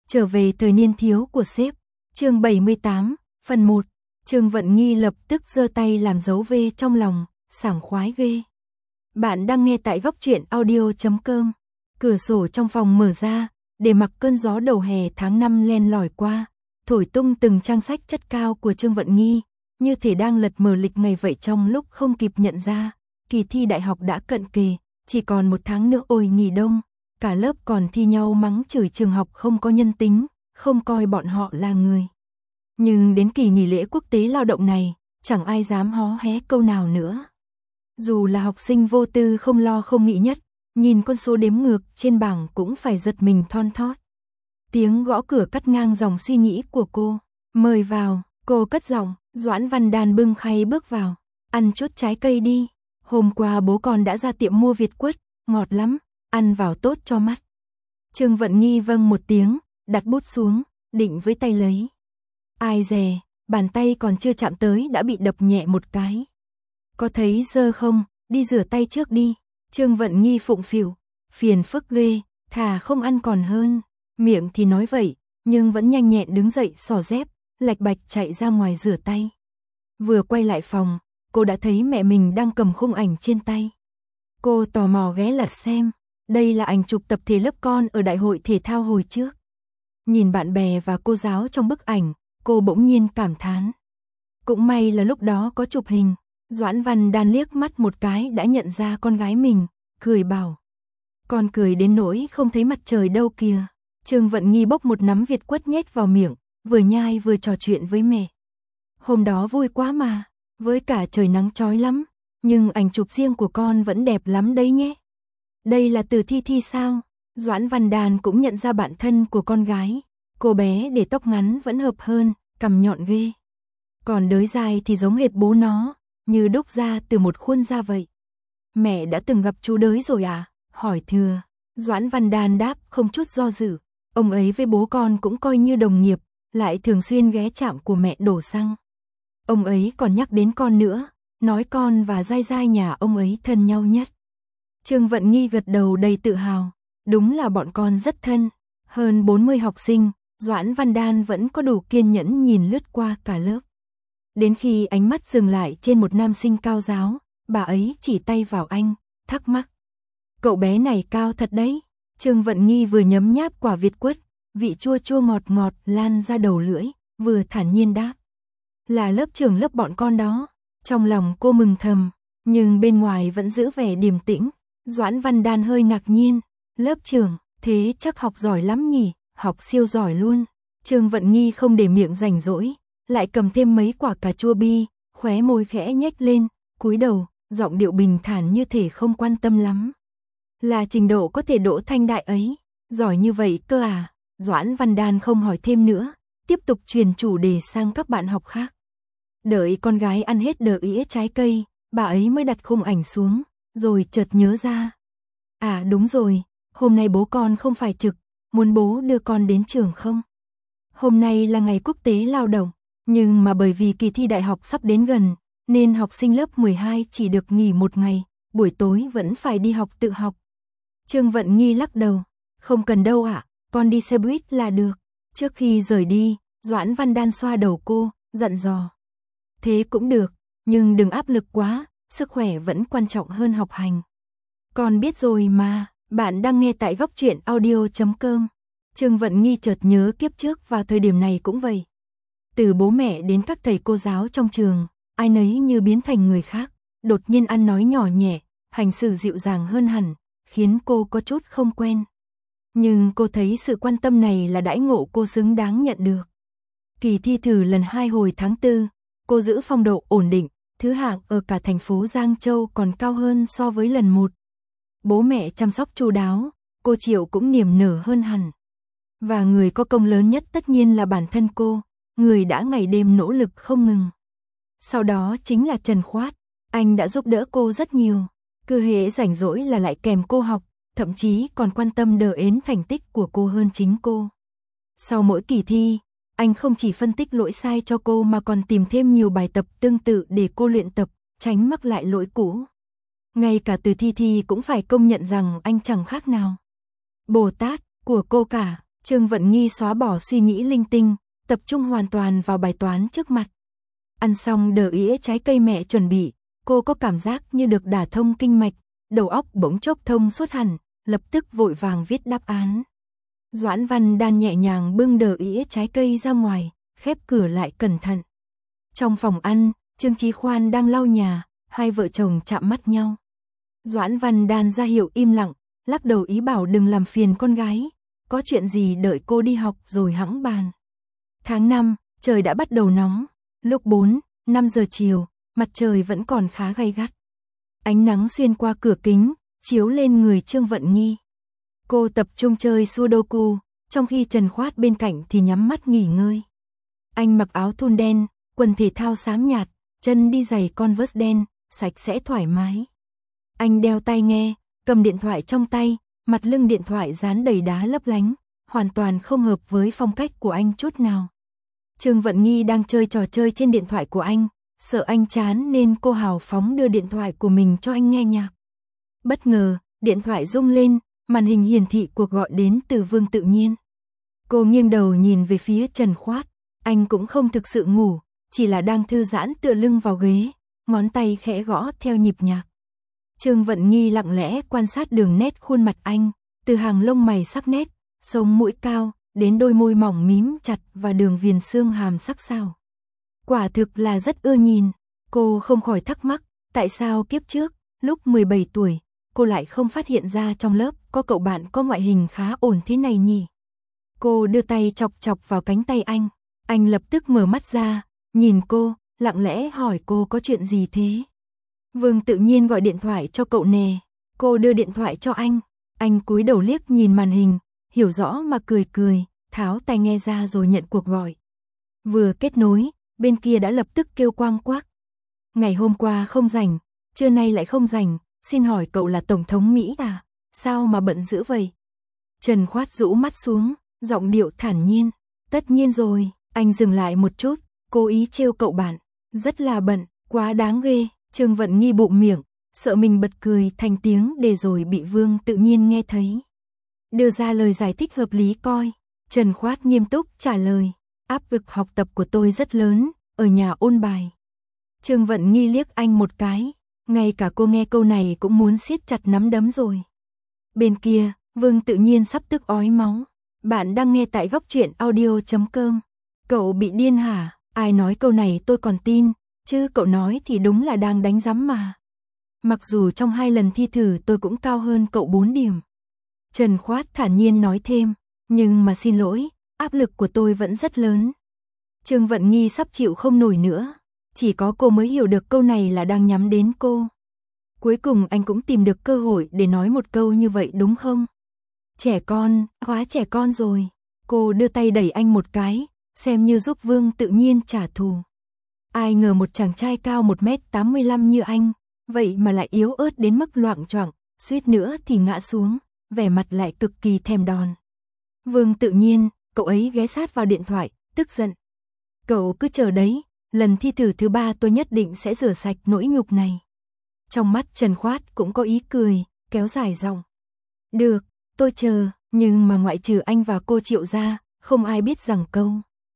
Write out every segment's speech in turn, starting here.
Trở về thời niên thiếu của sếp. Chương 78, phần 1. Trương Vận Nghi lập tức giơ tay làm dấu V trong lòng, sảng khoái ghê. Bạn đang nghe tại góc truyện audio.com. Cửa sổ trong phòng mở ra, để mặc cơn gió đầu hè tháng 5 len lỏi qua, thổi tung từng trang sách chất cao của Trương Vận Nghi, như thể đang lật mở lịch ngày vậy. Trong lúc không kịp nhận ra, kỳ thi đại học đã cận kề, chỉ còn 1 tháng nữa ôi nghỉ đông, cả lớp còn thi nhau mắng chửi trường học không có nhân tính, không coi bọn họ là người. Nhưng đến kỳ nghỉ lễ quốc tế lao động này, chẳng ai dám hó hé câu nào nữa. Dù là học sinh vô tư không lo không nghĩ nhất, nhìn con số đếm ngược trên bảng cũng phải giật mình thon thót. Tiếng gõ cửa cắt ngang dòng suy nghĩ của cô. Mời vào, cô cất giọng. Doãn Văn Đàn bưng khay bước vào. Ăn chút trái cây đi. Hôm qua bố con đã ra tiệm mua Việt quất, ngọt lắm, ăn vào tốt cho mắt. Trương Vận Nghi vâng một tiếng, đặt bút xuống, định với tay lấy. Ai dè, bàn tay còn chưa chạm tới đã bị đập nhẹ một cái. Có thấy dơ không, đi rửa tay trước đi. Trương Vận Nghi phụng phịu, phiền phức ghê, thà không ăn còn hơn. Miệng thì nói vậy, nhưng vẫn nhanh nhẹn đứng dậy xỏ dép, lạch bạch chạy ra ngoài rửa tay. Vừa quay lại phòng, cô đã thấy mẹ mình đang cầm khung ảnh trên tay. Cô tò mò ghé lật xem, đây là ảnh chụp tập thể lớp con ở đại hội thể thao hồi trước. Nhìn bạn bè và cô giáo trong bức ảnh, cô bỗng nhiên cảm thán. Cũng may là lúc đó có chụp hình. Doãn Văn Đàn liếc mắt một cái đã nhận ra con gái mình, cười bảo. Con cười đến nỗi không thấy mặt trời đâu kìa. Trương Vận Nghi bốc một nắm Việt quất nhét vào miệng, vừa nhai vừa trò chuyện với mẹ. Hôm đó vui quá mà, với cả trời nắng chói lắm, nhưng ảnh chụp riêng của con vẫn đẹp lắm đấy nhé. Đây là từ Thi Thi sao? Doãn Văn Đàn cũng nhận ra bạn thân của con gái. Cô bé để tóc ngắn vẫn hợp hơn, cằm nhọn ghê. Còn đới dài thì giống hệt bố nó, như đúc ra từ một khuôn da vậy. Mẹ đã từng gặp chú Đới rồi à? Hỏi thừa. Doãn Văn Đàn đáp không chút do dự. Ông ấy với bố con cũng coi như đồng nghiệp, lại thường xuyên ghé trạm của mẹ đổ xăng. Ông ấy còn nhắc đến con nữa, nói con và Giai Giai nhà ông ấy thân nhau nhất. Trương Vận Nghi gật đầu đầy tự hào. Đúng là bọn con rất thân. Hơn 40 học sinh, Doãn Văn Đàn vẫn có đủ kiên nhẫn nhìn lướt qua cả lớp. Đến khi ánh mắt dừng lại trên một nam sinh cao ráo, bà ấy chỉ tay vào anh, thắc mắc. Cậu bé này cao thật đấy. Trương Vận Nghi vừa nhấm nháp quả Việt quất, vị chua chua ngọt ngọt lan ra đầu lưỡi, vừa thản nhiên đáp. Là lớp trưởng lớp bọn con đó. Trong lòng cô mừng thầm, nhưng bên ngoài vẫn giữ vẻ điềm tĩnh. Doãn Văn Đàn hơi ngạc nhiên. Lớp trưởng, thế chắc học giỏi lắm nhỉ, học siêu giỏi luôn. Trương Vận Nghi không để miệng rảnh rỗi, lại cầm thêm mấy quả cà chua bi, khóe môi khẽ nhếch lên, cúi đầu, giọng điệu bình thản như thể không quan tâm lắm. Là trình độ có thể đỗ thanh đại ấy, giỏi như vậy cơ à? Doãn Văn Đàn không hỏi thêm nữa, tiếp tục truyền chủ đề sang các bạn học khác. Đợi con gái ăn hết đờ ĩa trái cây, bà ấy mới đặt khung ảnh xuống, rồi chợt nhớ ra. À đúng rồi, hôm nay bố con không phải trực, muốn bố đưa con đến trường không? Hôm nay là ngày quốc tế lao động, nhưng mà bởi vì kỳ thi đại học sắp đến gần, nên học sinh lớp 12 chỉ được nghỉ 1 ngày, buổi tối vẫn phải đi học tự học. Trương Vận Nghi lắc đầu, không cần đâu ạ, con đi xe buýt là được. Trước khi rời đi, Doãn Văn Đàn xoa đầu cô, dặn dò. Thế cũng được, nhưng đừng áp lực quá, sức khỏe vẫn quan trọng hơn học hành. Con biết rồi mà, bạn đang nghe tại góc truyện audio.com. Trương Vận Nghi chợt nhớ kiếp trước vào thời điểm này cũng vậy. Từ bố mẹ đến các thầy cô giáo trong trường, ai nấy như biến thành người khác, đột nhiên ăn nói nhỏ nhẹ, hành xử dịu dàng hơn hẳn, khiến cô có chút không quen. Nhưng cô thấy sự quan tâm này là đãi ngộ cô xứng đáng nhận được. Kỳ thi thử lần 2 hồi tháng 4, cô giữ phong độ ổn định, thứ hạng ở cả thành phố Giang Châu còn cao hơn so với lần 1. Bố mẹ chăm sóc chu đáo, cô Triệu cũng niềm nở hơn hẳn. Và người có công lớn nhất tất nhiên là bản thân cô, người đã ngày đêm nỗ lực không ngừng. Sau đó chính là Trần Khoát, anh đã giúp đỡ cô rất nhiều, cứ hễ rảnh rỗi là lại kèm cô học, thậm chí còn quan tâm đờ ến thành tích của cô hơn chính cô. Sau mỗi kỳ thi, anh không chỉ phân tích lỗi sai cho cô mà còn tìm thêm nhiều bài tập tương tự để cô luyện tập, tránh mắc lại lỗi cũ. Ngay cả từ Thi Thi cũng phải công nhận rằng anh chẳng khác nào Bồ Tát của cô cả. Trương Vận Nghi xóa bỏ suy nghĩ linh tinh, tập trung hoàn toàn vào bài toán trước mặt. Ăn xong đờ ỉa trái cây mẹ chuẩn bị, cô có cảm giác như được đả thông kinh mạch, đầu óc bỗng chốc thông suốt hẳn, lập tức vội vàng viết đáp án. Doãn Văn Đan nhẹ nhàng bưng đờ ỉa trái cây ra ngoài, khép cửa lại cẩn thận. Trong phòng ăn, Trương Chí Khoan đang lau nhà, hai vợ chồng chạm mắt nhau. Doãn Văn Đan ra hiệu im lặng, lắc đầu ý bảo đừng làm phiền con gái, có chuyện gì đợi cô đi học rồi hẵng bàn. Tháng 5, trời đã bắt đầu nóng, lúc 4, 5 giờ chiều, mặt trời vẫn còn khá gay gắt. Ánh nắng xuyên qua cửa kính, chiếu lên người Trương Vận Nghi. Cô tập trung chơi Sudoku, trong khi Trần Khoát bên cạnh thì nhắm mắt nghỉ ngơi. Anh mặc áo thun đen, quần thể thao xám nhạt, chân đi giày Converse đen, sạch sẽ thoải mái. Anh đeo tai nghe, cầm điện thoại trong tay, mặt lưng điện thoại dán đầy đá lấp lánh, hoàn toàn không hợp với phong cách của anh chút nào. Trương Vận Nghi đang chơi trò chơi trên điện thoại của anh, sợ anh chán nên cô hào phóng đưa điện thoại của mình cho anh nghe nhạc. Bất ngờ, điện thoại rung lên, màn hình hiển thị cuộc gọi đến từ Vương Tự Nhiên. Cô nghiêng đầu nhìn về phía Trần Khoát, anh cũng không thực sự ngủ, chỉ là đang thư giãn tựa lưng vào ghế, ngón tay khẽ gõ theo nhịp nhạc. Trương Vận Nghi lặng lẽ quan sát đường nét khuôn mặt anh, từ hàng lông mày sắc nét, sống mũi cao, đến đôi môi mỏng mím chặt và đường viền xương hàm sắc sảo. Quả thực là rất ưa nhìn, cô không khỏi thắc mắc, tại sao kiếp trước, lúc 17 tuổi, cô lại không phát hiện ra trong lớp có cậu bạn có ngoại hình khá ổn thế này nhỉ? Cô đưa tay chọc chọc vào cánh tay anh lập tức mở mắt ra, nhìn cô, lặng lẽ hỏi cô có chuyện gì thế? Vương Tự Nhiên gọi điện thoại cho cậu nè, cô đưa điện thoại cho anh cúi đầu liếc nhìn màn hình, hiểu rõ mà cười cười, tháo tai nghe ra rồi nhận cuộc gọi. Vừa kết nối, bên kia đã lập tức kêu quang quác. Ngày hôm qua không rảnh, trưa nay lại không rảnh, xin hỏi cậu là Tổng thống Mỹ à? Sao mà bận dữ vậy? Trần Khoát rũ mắt xuống, giọng điệu thản nhiên. Tất nhiên rồi, anh dừng lại một chút, cố ý trêu cậu bạn. Rất là bận, quá đáng ghê. Trương Vận Nghi bụm miệng, sợ mình bật cười thành tiếng để rồi bị Vương Tự Nhiên nghe thấy. Đưa ra lời giải thích hợp lý coi. Trần Khoát nghiêm túc trả lời. Áp lực học tập của tôi rất lớn, ở nhà ôn bài. Trương Vận Nghi liếc anh một cái, ngay cả cô nghe câu này cũng muốn siết chặt nắm đấm rồi. Bên kia, Vương Tự Nhiên sắp tức ói máu. Bạn đang nghe tại góc truyện audio.com. Cậu bị điên hả? Ai nói câu này tôi còn tin, chứ cậu nói thì đúng là đang đánh giám mà. Mặc dù trong 2 lần thi thử tôi cũng cao hơn cậu 4 điểm. Trần Khoát thản nhiên nói thêm, nhưng mà xin lỗi, áp lực của tôi vẫn rất lớn. Trương Vận Nghi sắp chịu không nổi nữa, chỉ có cô mới hiểu được câu này là đang nhắm đến cô. Cuối cùng anh cũng tìm được cơ hội để nói một câu như vậy đúng không? Trẻ con, quá trẻ con rồi. Cô đưa tay đẩy anh một cái, xem như giúp Vương Tự Nhiên trả thù. Ai ngờ một chàng trai cao 1m85 như anh, vậy mà lại yếu ớt đến mức loạng choạng, suýt nữa thì ngã xuống, vẻ mặt lại cực kỳ thèm đòn. Vương Tự Nhiên, cậu ấy ghé sát vào điện thoại, tức giận. Cậu cứ chờ đấy, lần thi thử thứ 3 tôi nhất định sẽ rửa sạch nỗi nhục này. Trong mắt Trần Khoát cũng có ý cười, kéo dài giọng. Được, tôi chờ, nhưng mà ngoại trừ anh và cô Triệu ra, không ai biết rằng câu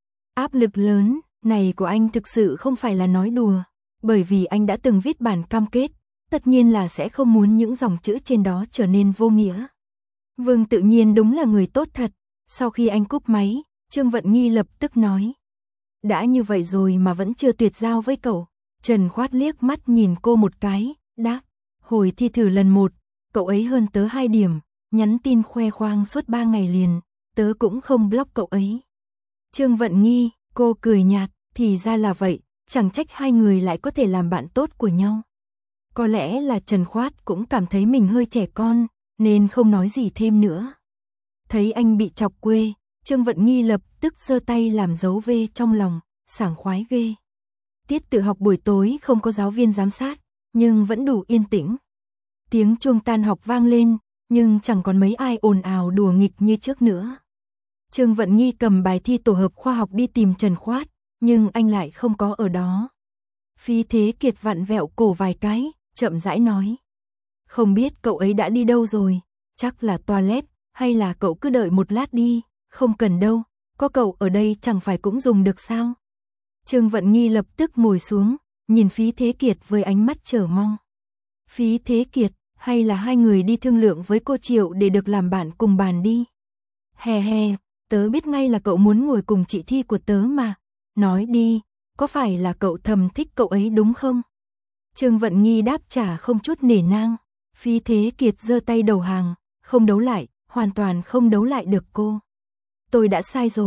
áp lực lớn này của anh thực sự không phải là nói đùa, bởi vì anh đã từng viết bản cam kết, tất nhiên là sẽ không muốn những dòng chữ trên đó trở nên vô nghĩa. Vương Tự Nhiên đúng là người tốt thật. Sau khi anh cúp máy, Trương Vận Nghi lập tức nói. Đã như vậy rồi mà vẫn chưa tuyệt giao với cậu. Trần Khoát liếc mắt nhìn cô một cái, đáp. Hồi thi thử lần 1, cậu ấy hơn tớ 2 điểm, nhắn tin khoe khoang suốt 3 ngày liền, tớ cũng không block cậu ấy. Trương Vận Nghi, cô cười nhạt, thì ra là vậy, chẳng trách hai người lại có thể làm bạn tốt của nhau. Có lẽ là Trần Khoát cũng cảm thấy mình hơi trẻ con, nên không nói gì thêm nữa. Thấy anh bị chọc quê, Trương Vận Nghi lập tức giơ tay làm dấu V trong lòng, sảng khoái ghê. Tiết tự học buổi tối không có giáo viên giám sát, nhưng vẫn đủ yên tĩnh. Tiếng chuông tan học vang lên, nhưng chẳng còn mấy ai ồn ào đùa nghịch như trước nữa. Trương Vận Nghi cầm bài thi tổ hợp khoa học đi tìm Trần Khoát, nhưng anh lại không có ở đó. Phí Thế Kiệt vặn vẹo cổ vài cái, chậm rãi nói. Không biết cậu ấy đã đi đâu rồi, chắc là toilet, hay là cậu cứ đợi một lát đi, không cần đâu, có cậu ở đây chẳng phải cũng dùng được sao? Trương Vận Nghi lập tức ngồi xuống, nhìn Phí Thế Kiệt với ánh mắt chờ mong. Phí Thế Kiệt, hay là hai người đi thương lượng với cô Triệu để được làm bạn cùng bàn đi? Hè hè, tớ biết ngay là cậu muốn ngồi cùng chị Thi của tớ mà. Nói đi, có phải là cậu thầm thích cậu ấy đúng không? Trương Vận Nghi đáp trả không chút nể nang. Phí Thế Kiệt giơ tay đầu hàng, không đấu lại, hoàn toàn không đấu lại được cô. Tôi đã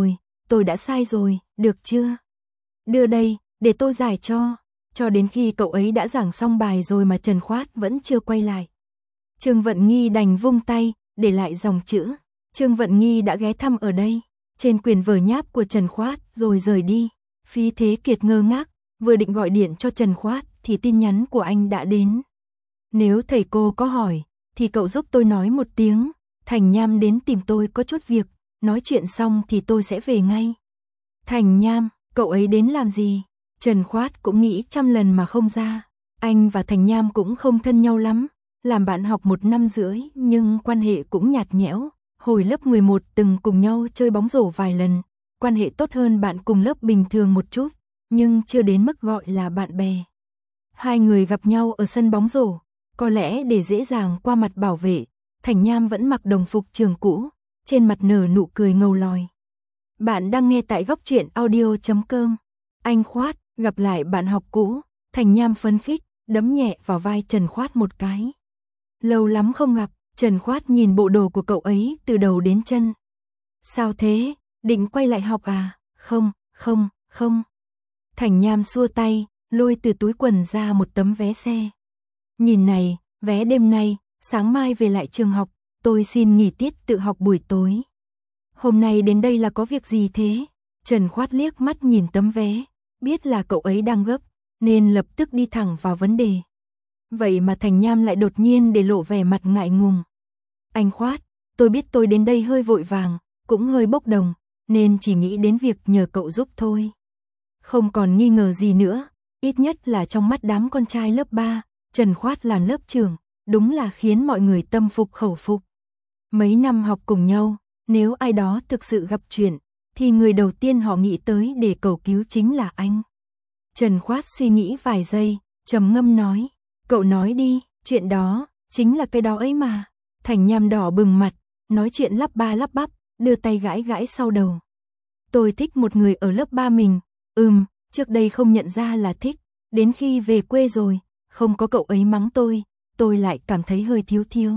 sai rồi, được chưa? Đưa đây, để tôi giải cho đến khi cậu ấy đã giảng xong bài rồi mà Trần Khoát vẫn chưa quay lại. Trương Vận Nghi đành vung tay, để lại dòng chữ. Trương Vận Nghi đã ghé thăm ở đây, trên quyền vở nháp của Trần Khoát, rồi rời đi. Phí Thế Kiệt ngơ ngác, vừa định gọi điện cho Trần Khoát, thì tin nhắn của anh đã đến. Nếu thầy cô có hỏi, thì cậu giúp tôi nói một tiếng, Thành Nham đến tìm tôi có chút việc, nói chuyện xong thì tôi sẽ về ngay. Thành Nham, cậu ấy đến làm gì? Trần Khoát cũng nghĩ trăm lần mà không ra. Anh và Thành Nham cũng không thân nhau lắm, làm bạn học 1 năm rưỡi nhưng quan hệ cũng nhạt nhẽo. Hồi lớp 11 từng cùng nhau chơi bóng rổ vài lần, quan hệ tốt hơn bạn cùng lớp bình thường một chút, nhưng chưa đến mức gọi là bạn bè. Hai người gặp nhau ở sân bóng rổ, có lẽ để dễ dàng qua mặt bảo vệ, Thành Nham vẫn mặc đồng phục trường cũ, trên mặt nở nụ cười ngầu lòi. Bạn đang nghe tại góc truyện audio.com. Anh Khoát, gặp lại bạn học cũ, Thành Nham phấn khích, đấm nhẹ vào vai Trần Khoát một cái. Lâu lắm không gặp, Trần Khoát nhìn bộ đồ của cậu ấy từ đầu đến chân. Sao thế, định quay lại học à? Không. Thành Nham xua tay, lôi từ túi quần ra một tấm vé xe. Nhìn này, vé đêm nay, sáng mai về lại trường học, tôi xin nghỉ tiết tự học buổi tối. Hôm nay đến đây là có việc gì thế? Trần Khoát liếc mắt nhìn tấm vé, biết là cậu ấy đang gấp, nên lập tức đi thẳng vào vấn đề. Vậy mà Thành Nham lại đột nhiên để lộ vẻ mặt ngại ngùng. Anh Khoát, tôi biết tôi đến đây hơi vội vàng, cũng hơi bốc đồng, nên chỉ nghĩ đến việc nhờ cậu giúp thôi. Không còn nghi ngờ gì nữa, ít nhất là trong mắt đám con trai lớp 3, Trần Khoát làm lớp trưởng, đúng là khiến mọi người tâm phục khẩu phục. Mấy năm học cùng nhau, nếu ai đó thực sự gặp chuyện, thì người đầu tiên họ nghĩ tới để cầu cứu chính là anh. Trần Khoát suy nghĩ vài giây, trầm ngâm nói, cậu nói đi, chuyện đó, chính là cái đó ấy mà. Thành Nham đỏ bừng mặt, nói chuyện lắp ba lắp bắp, đưa tay gãi gãi sau đầu. Tôi thích một người ở lớp 3 mình, trước đây không nhận ra là thích, đến khi về quê rồi, không có cậu ấy mắng tôi lại cảm thấy hơi thiếu.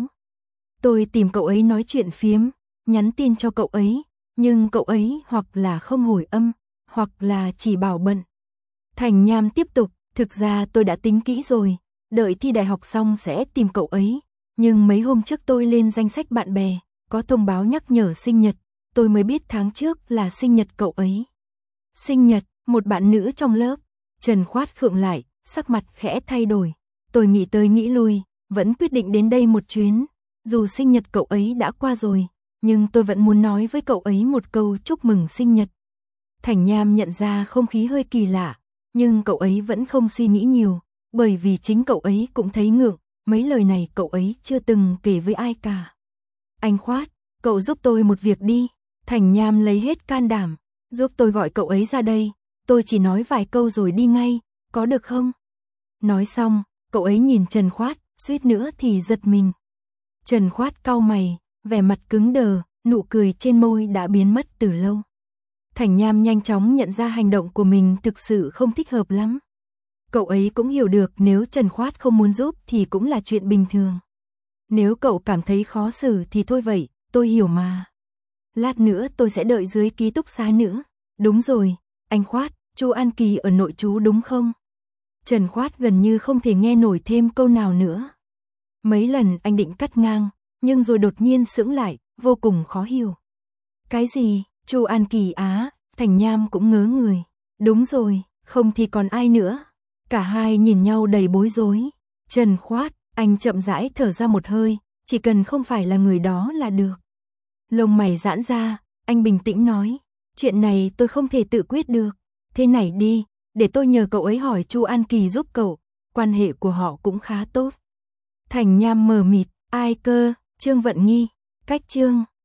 Tôi tìm cậu ấy nói chuyện phiếm, nhắn tin cho cậu ấy, nhưng cậu ấy hoặc là không hồi âm, hoặc là chỉ bảo bận. Thành Nham tiếp tục, thực ra tôi đã tính kỹ rồi, đợi thi đại học xong sẽ tìm cậu ấy, nhưng mấy hôm trước tôi lên danh sách bạn bè, có thông báo nhắc nhở sinh nhật, tôi mới biết tháng trước là sinh nhật cậu ấy. Sinh nhật, một bạn nữ trong lớp. Trần Khoát khựng lại, sắc mặt khẽ thay đổi. Tôi nghĩ tới nghĩ lui, vẫn quyết định đến đây một chuyến. Dù sinh nhật cậu ấy đã qua rồi, nhưng tôi vẫn muốn nói với cậu ấy một câu chúc mừng sinh nhật. Thành Nham nhận ra không khí hơi kỳ lạ, nhưng cậu ấy vẫn không suy nghĩ nhiều, bởi vì chính cậu ấy cũng thấy ngượng, mấy lời này cậu ấy chưa từng kể với ai cả. Anh Khoát, cậu giúp tôi một việc đi. Thành Nham lấy hết can đảm, giúp tôi gọi cậu ấy ra đây, tôi chỉ nói vài câu rồi đi ngay, có được không? Nói xong, cậu ấy nhìn Trần Khoát, suýt nữa thì giật mình. Trần Khoát cau mày, vẻ mặt cứng đờ, nụ cười trên môi đã biến mất từ lâu. Thành Nham nhanh chóng nhận ra hành động của mình thực sự không thích hợp lắm. Cậu ấy cũng hiểu được nếu Trần Khoát không muốn giúp thì cũng là chuyện bình thường. Nếu cậu cảm thấy khó xử thì thôi vậy, tôi hiểu mà. Lát nữa tôi sẽ đợi dưới ký túc xá nữa. Đúng rồi, anh Khoát, Chu An Kỳ ở nội trú đúng không? Trần Khoát gần như không thể nghe nổi thêm câu nào nữa. Mấy lần anh định cắt ngang, nhưng rồi đột nhiên sững lại, vô cùng khó hiểu. Cái gì, Chu An Kỳ á? Thành Nham cũng ngớ người. Đúng rồi, không thì còn ai nữa? Cả hai nhìn nhau đầy bối rối. Trần Khoát, anh chậm rãi thở ra một hơi, chỉ cần không phải là người đó là được. Lông mày giãn ra, anh bình tĩnh nói, chuyện này tôi không thể tự quyết được. Thế này đi, để tôi nhờ cậu ấy hỏi Chu An Kỳ giúp cậu, quan hệ của họ cũng khá tốt. Thành Nham mờ mịt, ai cơ? Trương Vận Nghi, cách Trương